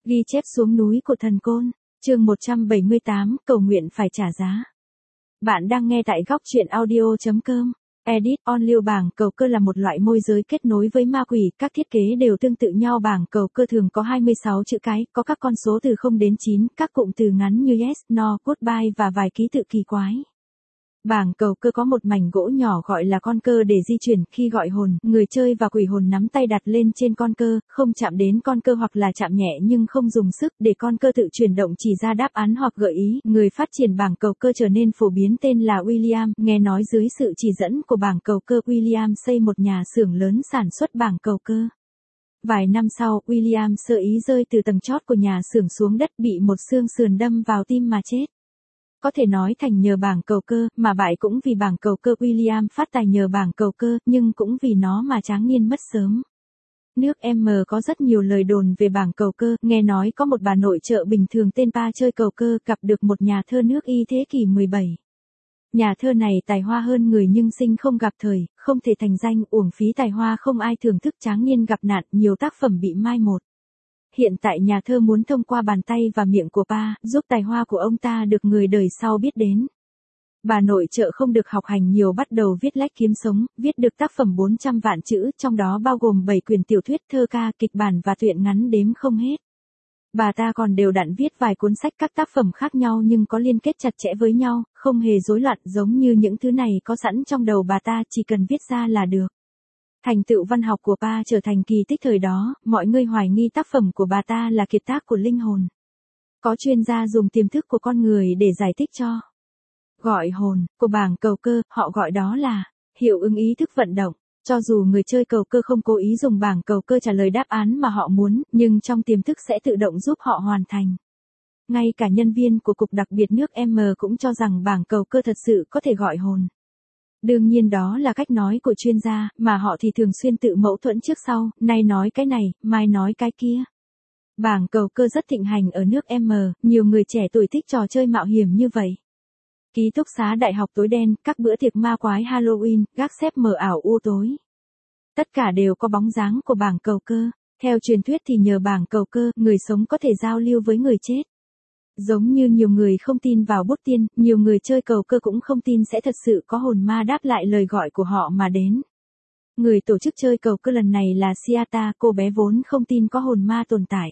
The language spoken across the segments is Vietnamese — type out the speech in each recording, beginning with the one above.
Ghi chép xuống núi của thần côn, chương 178, cầu nguyện phải trả giá. Bạn đang nghe tại góc truyện audio.com. Edit on lưu bảng cầu cơ là một loại môi giới kết nối với ma quỷ, các thiết kế đều tương tự nhau. Bảng cầu cơ thường có 26 chữ cái, có các con số từ 0 đến 9, các cụm từ ngắn như yes, no, goodbye và vài ký tự kỳ quái. Bảng cầu cơ có một mảnh gỗ nhỏ gọi là con cơ để di chuyển. Khi gọi hồn, người chơi và quỷ hồn nắm tay đặt lên trên con cơ, không chạm đến con cơ hoặc là chạm nhẹ nhưng không dùng sức để con cơ tự chuyển động, chỉ ra đáp án hoặc gợi ý. Người phát triển bảng cầu cơ trở nên phổ biến tên là William. Nghe nói dưới sự chỉ dẫn của bảng cầu cơ, William xây một nhà xưởng lớn sản xuất bảng cầu cơ. Vài năm sau, William sơ ý rơi từ tầng chót của nhà xưởng xuống đất, bị một xương sườn đâm vào tim mà chết. Có thể nói thành nhờ bảng cầu cơ, mà bại cũng vì bảng cầu cơ. William phát tài nhờ bảng cầu cơ, nhưng cũng vì nó mà tráng niên mất sớm. Nước M có rất nhiều lời đồn về bảng cầu cơ, nghe nói có một bà nội trợ bình thường tên Pa chơi cầu cơ, gặp được một nhà thơ nước Y thế kỷ 17. Nhà thơ này tài hoa hơn người nhưng sinh không gặp thời, không thể thành danh, uổng phí tài hoa không ai thưởng thức. Tráng niên gặp nạn, nhiều tác phẩm bị mai một. Hiện tại nhà thơ muốn thông qua bàn tay và miệng của Pa, giúp tài hoa của ông ta được người đời sau biết đến. Bà nội trợ không được học hành nhiều, bắt đầu viết lách kiếm sống, viết được tác phẩm 400 vạn chữ, trong đó bao gồm 7 quyển tiểu thuyết, thơ ca, kịch bản và truyện ngắn đếm không hết. Bà ta còn đều đặn viết vài cuốn sách, các tác phẩm khác nhau nhưng có liên kết chặt chẽ với nhau, không hề rối loạn giống như những thứ này có sẵn trong đầu bà ta, chỉ cần viết ra là được. Thành tựu văn học của Pa trở thành kỳ tích thời đó, mọi người hoài nghi tác phẩm của bà ta là kiệt tác của linh hồn. Có chuyên gia dùng tiềm thức của con người để giải thích cho gọi hồn của bảng cầu cơ, họ gọi đó là hiệu ứng ý thức vận động. Cho dù người chơi cầu cơ không cố ý dùng bảng cầu cơ trả lời đáp án mà họ muốn, nhưng trong tiềm thức sẽ tự động giúp họ hoàn thành. Ngay cả nhân viên của cục đặc biệt nước M cũng cho rằng bảng cầu cơ thật sự có thể gọi hồn. Đương nhiên đó là cách nói của chuyên gia, mà họ thì thường xuyên tự mâu thuẫn trước sau, nay nói cái này, mai nói cái kia. Bảng cầu cơ rất thịnh hành ở nước M, nhiều người trẻ tuổi thích trò chơi mạo hiểm như vậy. Ký túc xá đại học tối đen, các bữa tiệc ma quái Halloween, gác xếp mờ ảo u tối. Tất cả đều có bóng dáng của bảng cầu cơ. Theo truyền thuyết thì nhờ bảng cầu cơ, người sống có thể giao lưu với người chết. Giống như nhiều người không tin vào bút tiên, nhiều người chơi cầu cơ cũng không tin sẽ thật sự có hồn ma đáp lại lời gọi của họ mà đến. Người tổ chức chơi cầu cơ lần này là Siata, cô bé vốn không tin có hồn ma tồn tại.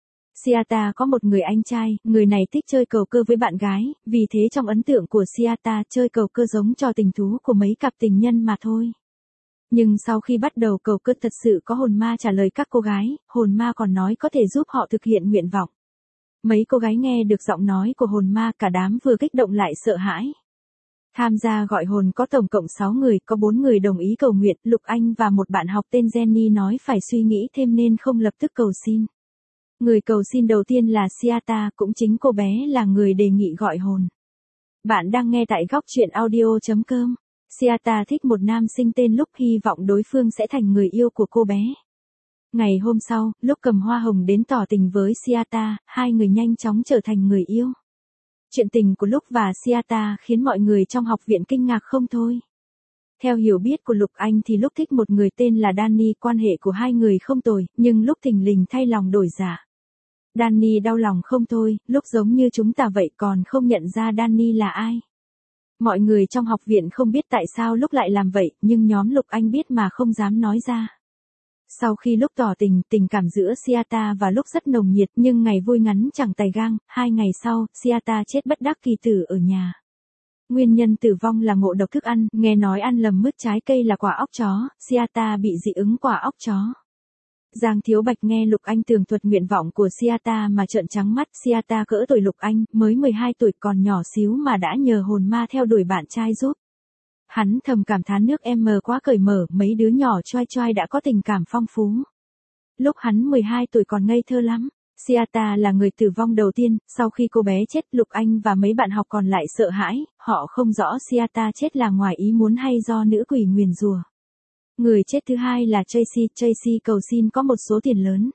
Siata có một người anh trai, người này thích chơi cầu cơ với bạn gái, vì thế trong ấn tượng của Siata, chơi cầu cơ giống trò tình thú của mấy cặp tình nhân mà thôi. Nhưng sau khi bắt đầu cầu cơ thật sự có hồn ma trả lời các cô gái, hồn ma còn nói có thể giúp họ thực hiện nguyện vọng. Mấy cô gái nghe được giọng nói của hồn ma, cả đám vừa kích động lại sợ hãi. Tham gia gọi hồn có tổng cộng 6 người, có 4 người đồng ý cầu nguyện, Lục Anh và một bạn học tên Jenny nói phải suy nghĩ thêm nên không lập tức cầu xin. Người cầu xin đầu tiên là Siata, cũng chính cô bé là người đề nghị gọi hồn. Bạn đang nghe tại góc truyện audio.com. Siata thích một nam sinh tên Lúc, hy vọng đối phương sẽ thành người yêu của cô bé. Ngày hôm sau, Lúc cầm hoa hồng đến tỏ tình với Siata, hai người nhanh chóng trở thành người yêu. Chuyện tình của Lúc và Siata khiến mọi người trong học viện kinh ngạc không thôi. Theo hiểu biết của Lục Anh thì Lúc thích một người tên là Danny, quan hệ của hai người không tồi, nhưng Lúc thình lình thay lòng đổi dạ. Danny đau lòng không thôi, Lúc giống như chúng ta vậy còn không nhận ra Danny là ai. Mọi người trong học viện không biết tại sao Lúc lại làm vậy, nhưng nhóm Lục Anh biết mà không dám nói ra. Sau khi Lúc tỏ tình, tình cảm giữa Siata và Lúc rất nồng nhiệt, nhưng ngày vui ngắn chẳng tày gang, 2 ngày sau, Siata chết bất đắc kỳ tử ở nhà. Nguyên nhân tử vong là ngộ độc thức ăn, nghe nói ăn lầm mứt trái cây là quả óc chó, Siata bị dị ứng quả óc chó. Giang Thiếu Bạch nghe Lục Anh tường thuật nguyện vọng của Siata mà trợn trắng mắt. Siata cỡ tuổi Lục Anh, mới 12 tuổi còn nhỏ xíu mà đã nhờ hồn ma theo đuổi bạn trai giúp. Hắn thầm cảm thán nước M quá cởi mở, mấy đứa nhỏ choai choai đã có tình cảm phong phú. Lúc hắn 12 tuổi còn ngây thơ lắm. Siata là người tử vong đầu tiên, sau khi cô bé chết, Lục Anh và mấy bạn học còn lại sợ hãi, họ không rõ Siata chết là ngoài ý muốn hay do nữ quỷ nguyền rủa. Người chết thứ hai là Tracy cầu xin có một số tiền lớn.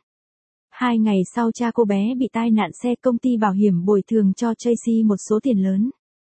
2 ngày sau cha cô bé bị tai nạn xe, công ty bảo hiểm bồi thường cho Tracy một số tiền lớn.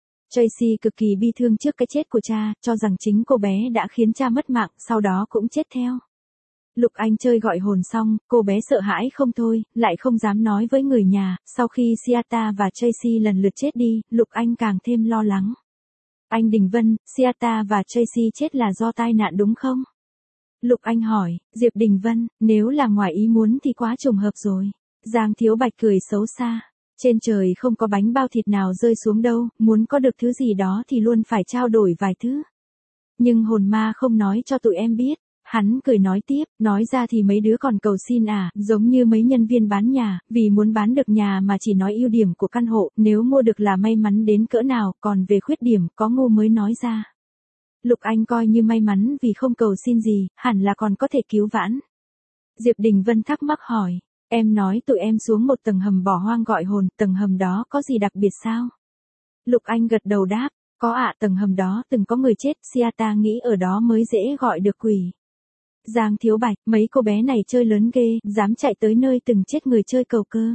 Tracy cực kỳ bi thương trước cái chết của cha, cho rằng chính cô bé đã khiến cha mất mạng, sau đó cũng chết theo. Lục Anh chơi gọi hồn xong, cô bé sợ hãi không thôi, lại không dám nói với người nhà, sau khi Seatha và Tracy lần lượt chết đi, Lục Anh càng thêm lo lắng. Anh Đình Vân, Seatha và Tracy chết là do tai nạn đúng không? Lục Anh hỏi, Diệp Đình Vân, nếu là ngoài ý muốn thì quá trùng hợp rồi. Giang Thiếu Bạch cười xấu xa. Trên trời không có bánh bao thịt nào rơi xuống đâu, muốn có được thứ gì đó thì luôn phải trao đổi vài thứ. Nhưng hồn ma không nói cho tụi em biết. Hắn cười nói tiếp, nói ra thì mấy đứa còn cầu xin à, giống như mấy nhân viên bán nhà, vì muốn bán được nhà mà chỉ nói ưu điểm của căn hộ, nếu mua được là may mắn đến cỡ nào, còn về khuyết điểm, có ngu mới nói ra. Lục Anh coi như may mắn vì không cầu xin gì, hẳn là còn có thể cứu vãn. Diệp Đình Vân thắc mắc hỏi, em nói tụi em xuống một tầng hầm bỏ hoang gọi hồn, tầng hầm đó có gì đặc biệt sao? Lục Anh gật đầu đáp, có ạ, tầng hầm đó từng có người chết, Seatha nghĩ ở đó mới dễ gọi được quỷ. Giang Thiếu Bạch, mấy cô bé này chơi lớn ghê, dám chạy tới nơi từng chết người chơi cầu cơ.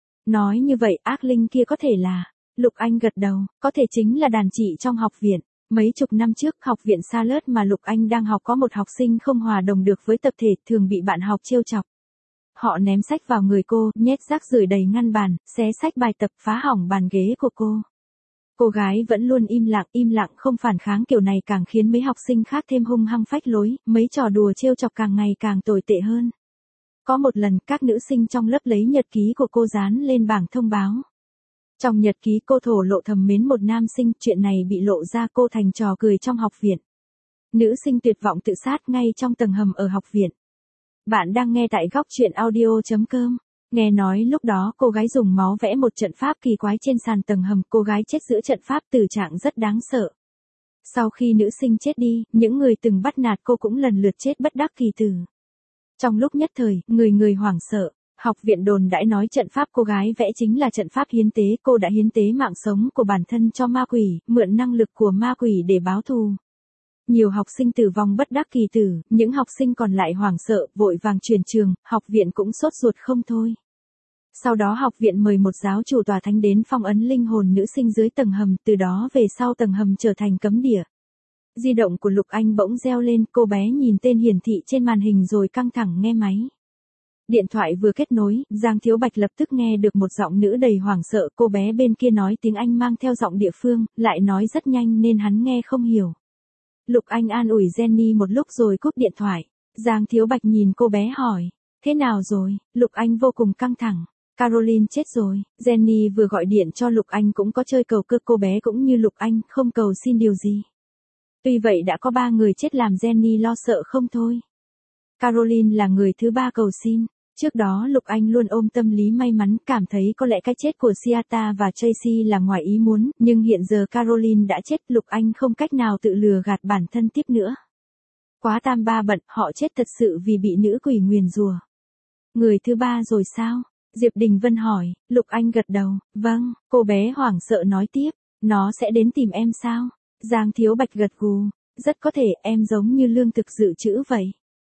Nói như vậy ác linh kia có thể là, Lục Anh gật đầu, có thể chính là đàn chị trong học viện. Mấy chục năm trước, học viện Charlotte mà Lục Anh đang học có một học sinh không hòa đồng được với tập thể, thường bị bạn học trêu chọc. Họ ném sách vào người cô, nhét rác rưởi đầy ngăn bàn, xé sách bài tập, phá hỏng bàn ghế của cô. Cô gái vẫn luôn im lặng không phản kháng, kiểu này càng khiến mấy học sinh khác thêm hung hăng phách lối, mấy trò đùa trêu chọc càng ngày càng tồi tệ hơn. Có một lần, các nữ sinh trong lớp lấy nhật ký của cô dán lên bảng thông báo. Trong nhật ký cô thổ lộ thầm mến một nam sinh, chuyện này bị lộ ra cô thành trò cười trong học viện. Nữ sinh tuyệt vọng tự sát ngay trong tầng hầm ở học viện. Bạn đang nghe tại góc truyện audio.com. Nghe nói lúc đó cô gái dùng máu vẽ một trận pháp kỳ quái trên sàn tầng hầm, cô gái chết giữa trận pháp, tử trạng rất đáng sợ. Sau khi nữ sinh chết đi, những người từng bắt nạt cô cũng lần lượt chết bất đắc kỳ tử. Trong lúc nhất thời, người hoảng sợ. Học viện đồn đãi nói trận pháp cô gái vẽ chính là trận pháp hiến tế, cô đã hiến tế mạng sống của bản thân cho ma quỷ, mượn năng lực của ma quỷ để báo thù. Nhiều học sinh tử vong bất đắc kỳ tử, những học sinh còn lại hoảng sợ, vội vàng chuyển trường, học viện cũng sốt ruột không thôi. Sau đó học viện mời một giáo chủ tòa thánh đến phong ấn linh hồn nữ sinh dưới tầng hầm, từ đó về sau tầng hầm trở thành cấm địa. Di động của Lục Anh bỗng reo lên, cô bé nhìn tên hiển thị trên màn hình rồi căng thẳng nghe máy. Điện thoại vừa kết nối, Giang Thiếu Bạch lập tức nghe được một giọng nữ đầy hoảng sợ, cô bé bên kia nói tiếng Anh mang theo giọng địa phương, lại nói rất nhanh nên hắn nghe không hiểu. Lục Anh an ủi Jenny một lúc rồi cúp điện thoại. Giang Thiếu Bạch nhìn cô bé hỏi, thế nào rồi? Lục Anh vô cùng căng thẳng. Caroline chết rồi. Jenny vừa gọi điện cho Lục Anh cũng có chơi cầu cơ, cô bé cũng như Lục Anh, không cầu xin điều gì. Tuy vậy đã có 3 người chết làm Jenny lo sợ không thôi. Caroline là người thứ 3 cầu xin. Trước đó Lục Anh luôn ôm tâm lý may mắn, cảm thấy có lẽ cái chết của Seatha và Tracy là ngoài ý muốn, nhưng hiện giờ Caroline đã chết, Lục Anh không cách nào tự lừa gạt bản thân tiếp nữa. Quá tam ba bận, họ chết thật sự vì bị nữ quỷ nguyền rủa. Người thứ 3 rồi sao? Diệp Đình Vân hỏi. Lục Anh gật đầu, vâng, cô bé hoảng sợ nói tiếp, nó sẽ đến tìm em sao? Giang Thiếu Bạch gật gù, rất có thể, em giống như lương thực dự trữ vậy.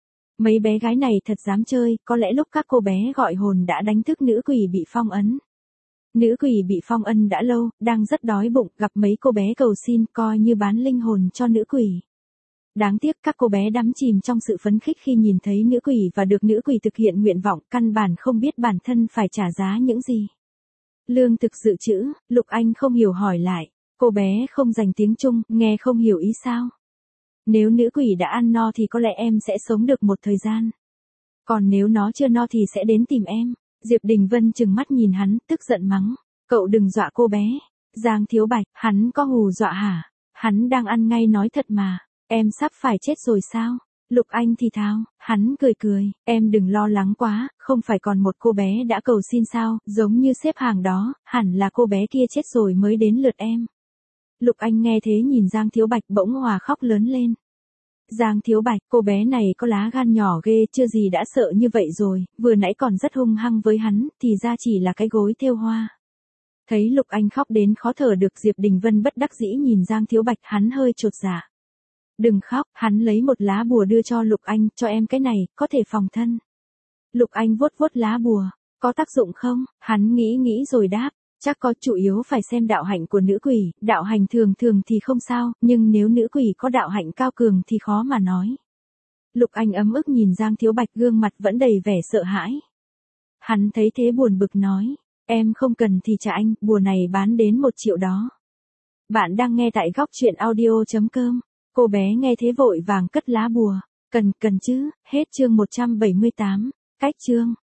Mấy bé gái này thật dám chơi, có lẽ lúc các cô bé gọi hồn đã đánh thức nữ quỷ bị phong ấn. Nữ quỷ bị phong ấn đã lâu, đang rất đói bụng, gặp mấy cô bé cầu xin, coi như bán linh hồn cho nữ quỷ. Đáng tiếc các cô bé đắm chìm trong sự phấn khích khi nhìn thấy nữ quỷ và được nữ quỷ thực hiện nguyện vọng, căn bản không biết bản thân phải trả giá những gì. Lương thực dự trữ, Lục Anh không hiểu hỏi lại, cô bé không dành tiếng Trung, nghe không hiểu ý sao? Nếu nữ quỷ đã ăn no thì có lẽ em sẽ sống được một thời gian. Còn nếu nó chưa no thì sẽ đến tìm em. Diệp Đình Vân trừng mắt nhìn hắn, tức giận mắng. Cậu đừng dọa cô bé. Giang Thiếu Bạch, hắn có hù dọa hả? Hắn đang ăn ngay nói thật mà. Em sắp phải chết rồi sao? Lục Anh thì thào, hắn cười cười. Em đừng lo lắng quá, không phải còn một cô bé đã cầu xin sao, giống như xếp hàng đó, hẳn là cô bé kia chết rồi mới đến lượt em. Lục Anh nghe thế nhìn Giang Thiếu Bạch bỗng hòa khóc lớn lên. Giang Thiếu Bạch, cô bé này có lá gan nhỏ ghê, chưa gì đã sợ như vậy rồi, vừa nãy còn rất hung hăng với hắn, thì ra chỉ là cái gối thêu hoa. Thấy Lục Anh khóc đến khó thở được, Diệp Đình Vân bất đắc dĩ nhìn Giang Thiếu Bạch, hắn hơi chột dạ. Đừng khóc, hắn lấy một lá bùa đưa cho Lục Anh, cho em cái này, có thể phòng thân. Lục Anh vuốt vuốt lá bùa, có tác dụng không? Hắn nghĩ rồi đáp. Chắc có, chủ yếu phải xem đạo hạnh của nữ quỷ, đạo hành thường thì không sao, nhưng nếu nữ quỷ có đạo hạnh cao cường thì khó mà nói. Lục Anh ấm ức nhìn Giang Thiếu Bạch gương mặt vẫn đầy vẻ sợ hãi. Hắn thấy thế buồn bực nói, em không cần thì trả anh, bùa này bán đến 1 triệu đó. Bạn đang nghe tại góc truyện audio.com. Cô bé nghe thế vội vàng cất lá bùa. Cần chứ, hết chương 178. Cách chương.